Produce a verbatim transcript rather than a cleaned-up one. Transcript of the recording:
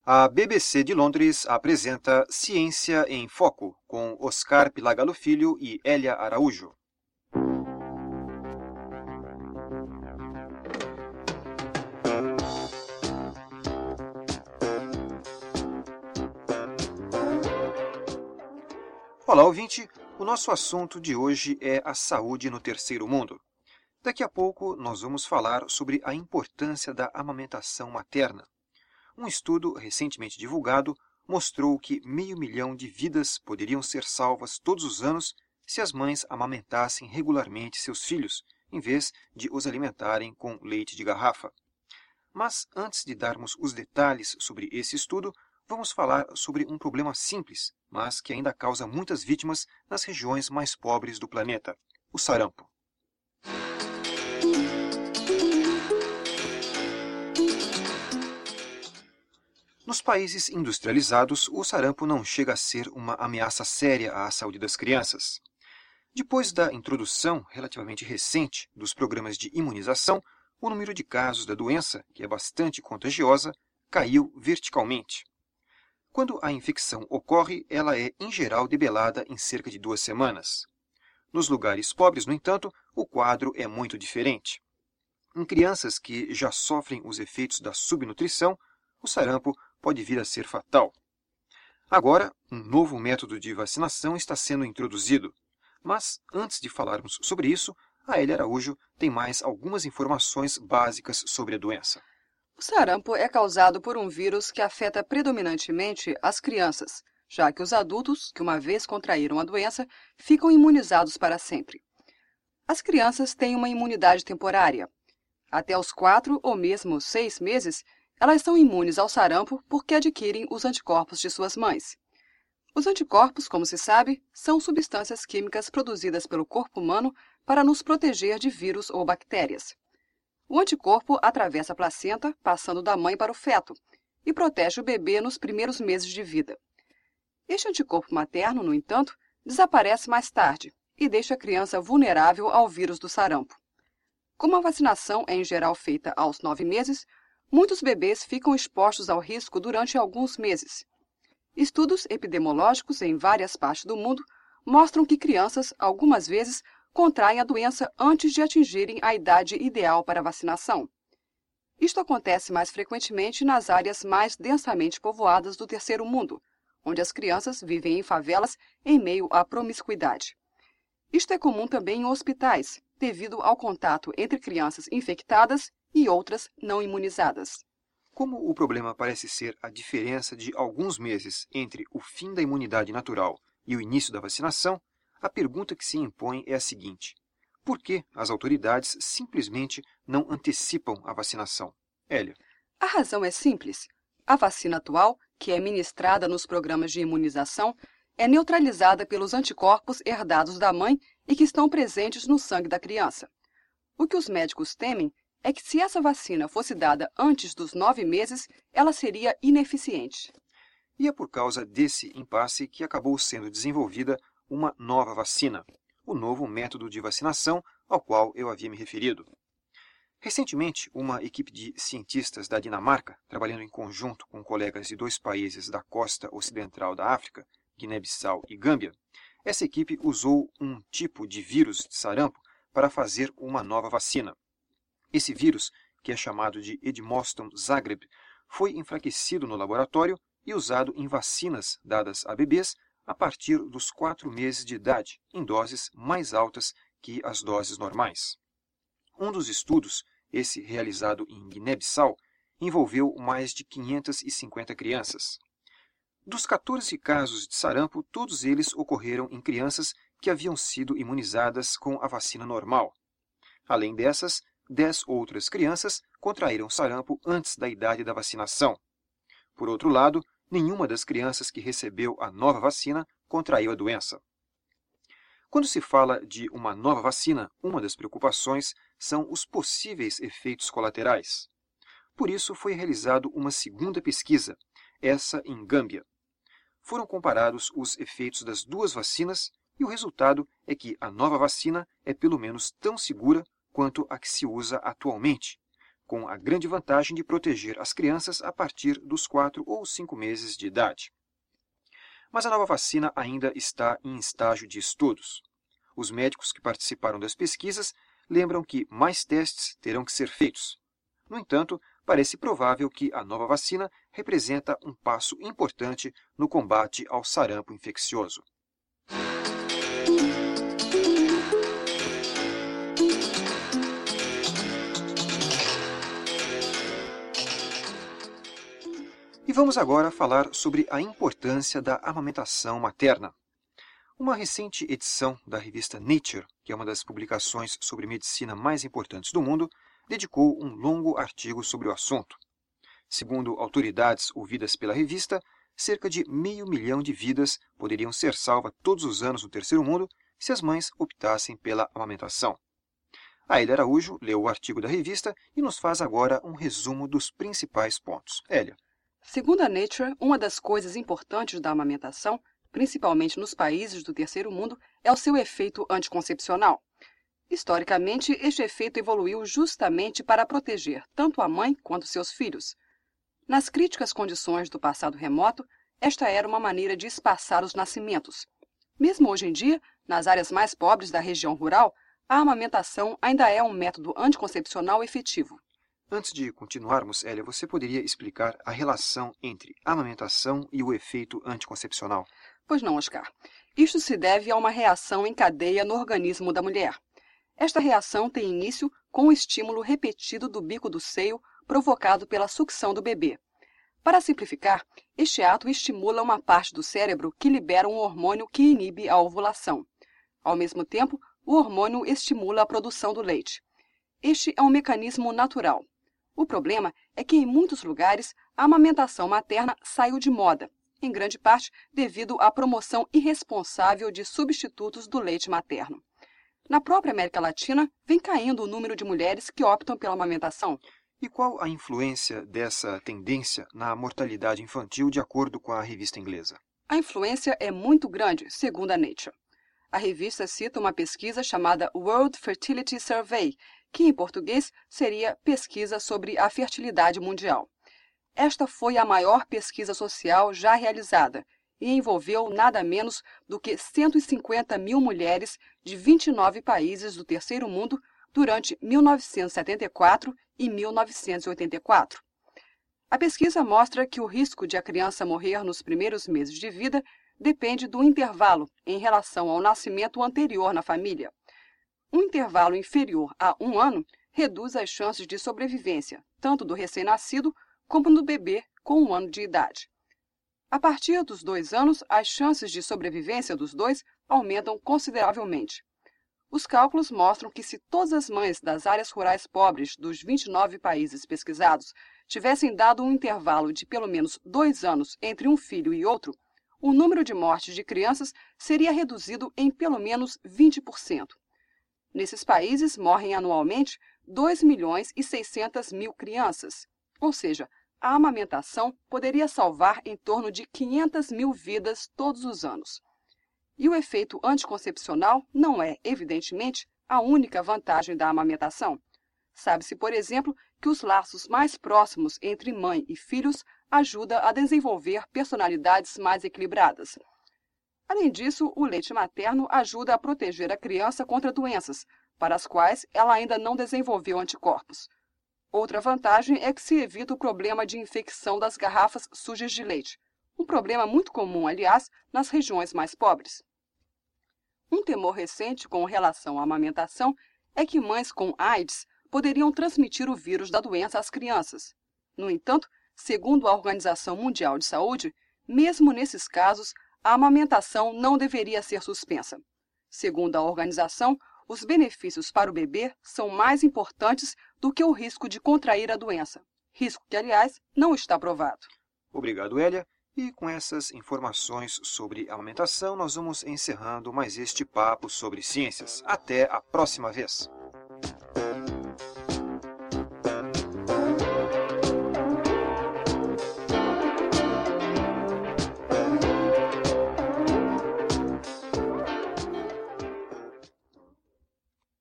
A B B C de Londres apresenta Ciência em Foco, com Oscar Pilagalo Filho e Hélia Araújo. Olá, ouvinte! O nosso assunto de hoje é a saúde no terceiro mundo. Daqui a pouco nós vamos falar sobre a importância da amamentação materna. Um estudo recentemente divulgado mostrou que meio milhão de vidas poderiam ser salvas todos os anos se as mães amamentassem regularmente seus filhos, em vez de os alimentarem com leite de garrafa. Mas antes de darmos os detalhes sobre esse estudo, vamos falar sobre um problema simples, mas que ainda causa muitas vítimas nas regiões mais pobres do planeta: o sarampo. Nos países industrializados, o sarampo não chega a ser uma ameaça séria à saúde das crianças. Depois da introdução relativamente recente dos programas de imunização, o número de casos da doença, que é bastante contagiosa, caiu verticalmente. Quando a infecção ocorre, ela é, em geral, debelada em cerca de duas semanas. Nos lugares pobres, no entanto, o quadro é muito diferente. Em crianças que já sofrem os efeitos da subnutrição, o sarampo pode vir a ser fatal. Agora, um novo método de vacinação está sendo introduzido. Mas, antes de falarmos sobre isso, a Hélia Araújo tem mais algumas informações básicas sobre a doença. O sarampo é causado por um vírus que afeta predominantemente as crianças, já que os adultos, que uma vez contraíram a doença, ficam imunizados para sempre. As crianças têm uma imunidade temporária. Até os quatro ou mesmo seis meses, elas são imunes ao sarampo porque adquirem os anticorpos de suas mães. Os anticorpos, como se sabe, são substâncias químicas produzidas pelo corpo humano para nos proteger de vírus ou bactérias. O anticorpo atravessa a placenta, passando da mãe para o feto, e protege o bebê nos primeiros meses de vida. Este anticorpo materno, no entanto, desaparece mais tarde e deixa a criança vulnerável ao vírus do sarampo. Como a vacinação é em geral feita aos nove meses, muitos bebês ficam expostos ao risco durante alguns meses. Estudos epidemiológicos em várias partes do mundo mostram que crianças, algumas vezes, contraem a doença antes de atingirem a idade ideal para a vacinação. Isto acontece mais frequentemente nas áreas mais densamente povoadas do terceiro mundo, onde as crianças vivem em favelas em meio à promiscuidade. Isto é comum também em hospitais, devido ao contato entre crianças infectadas e outras não imunizadas. Como o problema parece ser a diferença de alguns meses entre o fim da imunidade natural e o início da vacinação, a pergunta que se impõe é a seguinte: por que as autoridades simplesmente não antecipam a vacinação? Hélia. A razão é simples. A vacina atual, que é ministrada nos programas de imunização, é neutralizada pelos anticorpos herdados da mãe e que estão presentes no sangue da criança. O que os médicos temem é que, se essa vacina fosse dada antes dos nove meses, ela seria ineficiente. E é por causa desse impasse que acabou sendo desenvolvida uma nova vacina, o novo método de vacinação ao qual eu havia me referido. Recentemente, uma equipe de cientistas da Dinamarca, trabalhando em conjunto com colegas de dois países da costa ocidental da África, Guiné-Bissau e Gâmbia, essa equipe usou um tipo de vírus de sarampo para fazer uma nova vacina. Esse vírus, que é chamado de Edmostom zagreb, foi enfraquecido no laboratório e usado em vacinas dadas a bebês a partir dos quatro meses de idade, em doses mais altas que as doses normais. Um dos estudos, esse realizado em Guiné-Bissau, envolveu mais de quinhentas e cinquenta crianças. Dos quatorze casos de sarampo, todos eles ocorreram em crianças que haviam sido imunizadas com a vacina normal. Além dessas, dez outras crianças contraíram sarampo antes da idade da vacinação. Por outro lado, nenhuma das crianças que recebeu a nova vacina contraiu a doença. Quando se fala de uma nova vacina, uma das preocupações são os possíveis efeitos colaterais. Por isso, foi realizada uma segunda pesquisa, essa em Gâmbia. Foram comparados os efeitos das duas vacinas e o resultado é que a nova vacina é pelo menos tão segura quanto a que se usa atualmente, com a grande vantagem de proteger as crianças a partir dos quatro ou cinco meses de idade. Mas a nova vacina ainda está em estágio de estudos. Os médicos que participaram das pesquisas lembram que mais testes terão que ser feitos. No entanto, parece provável que a nova vacina representa um passo importante no combate ao sarampo infeccioso. E vamos agora falar sobre a importância da amamentação materna. Uma recente edição da revista Nature, que é uma das publicações sobre medicina mais importantes do mundo, dedicou um longo artigo sobre o assunto. Segundo autoridades ouvidas pela revista, cerca de meio milhão de vidas poderiam ser salvas todos os anos no terceiro mundo se as mães optassem pela amamentação. A Hélia Araújo leu o artigo da revista e nos faz agora um resumo dos principais pontos. Hélia. Segundo a Nature, uma das coisas importantes da amamentação, principalmente nos países do terceiro mundo, é o seu efeito anticoncepcional. Historicamente, este efeito evoluiu justamente para proteger tanto a mãe quanto seus filhos. Nas críticas condições do passado remoto, esta era uma maneira de espaçar os nascimentos. Mesmo hoje em dia, nas áreas mais pobres da região rural, a amamentação ainda é um método anticoncepcional efetivo. Antes de continuarmos, Hélia, você poderia explicar a relação entre a amamentação e o efeito anticoncepcional? Pois não, Oscar. Isto se deve a uma reação em cadeia no organismo da mulher. Esta reação tem início com o estímulo repetido do bico do seio provocado pela sucção do bebê. Para simplificar, este ato estimula uma parte do cérebro que libera um hormônio que inibe a ovulação. Ao mesmo tempo, o hormônio estimula a produção do leite. Este é um mecanismo natural. O problema é que, em muitos lugares, a amamentação materna saiu de moda, em grande parte devido à promoção irresponsável de substitutos do leite materno. Na própria América Latina, vem caindo o número de mulheres que optam pela amamentação. E qual a influência dessa tendência na mortalidade infantil, de acordo com a revista inglesa? A influência é muito grande, segundo a Nature. A revista cita uma pesquisa chamada World Fertility Survey, que em português seria Pesquisa sobre a Fertilidade Mundial. Esta foi a maior pesquisa social já realizada e envolveu nada menos do que cento e cinquenta mil mulheres de vinte e nove países do terceiro mundo durante mil novecentos e setenta e quatro e mil novecentos e oitenta e quatro. A pesquisa mostra que o risco de a criança morrer nos primeiros meses de vida depende do intervalo em relação ao nascimento anterior na família. Um intervalo inferior a um ano reduz as chances de sobrevivência, tanto do recém-nascido como do bebê com um ano de idade. A partir dos dois anos, as chances de sobrevivência dos dois aumentam consideravelmente. Os cálculos mostram que se todas as mães das áreas rurais pobres dos vinte e nove países pesquisados tivessem dado um intervalo de pelo menos dois anos entre um filho e outro, o número de mortes de crianças seria reduzido em pelo menos vinte por cento. Nesses países morrem anualmente dois milhões e seiscentas mil crianças, ou seja, a amamentação poderia salvar em torno de quinhentas mil vidas todos os anos. E o efeito anticoncepcional não é, evidentemente, a única vantagem da amamentação. Sabe-se, por exemplo, que os laços mais próximos entre mãe e filhos ajudam a desenvolver personalidades mais equilibradas. Além disso, o leite materno ajuda a proteger a criança contra doenças, para as quais ela ainda não desenvolveu anticorpos. Outra vantagem é que se evita o problema de infecção das garrafas sujas de leite, um problema muito comum, aliás, nas regiões mais pobres. Um temor recente com relação à amamentação é que mães com AIDS poderiam transmitir o vírus da doença às crianças. No entanto, segundo a Organização Mundial de Saúde, mesmo nesses casos, a amamentação não deveria ser suspensa. Segundo a organização, os benefícios para o bebê são mais importantes do que o risco de contrair a doença, risco que, aliás, não está provado. Obrigado, Hélia. E com essas informações sobre a amamentação, nós vamos encerrando mais este papo sobre ciências. Até a próxima vez!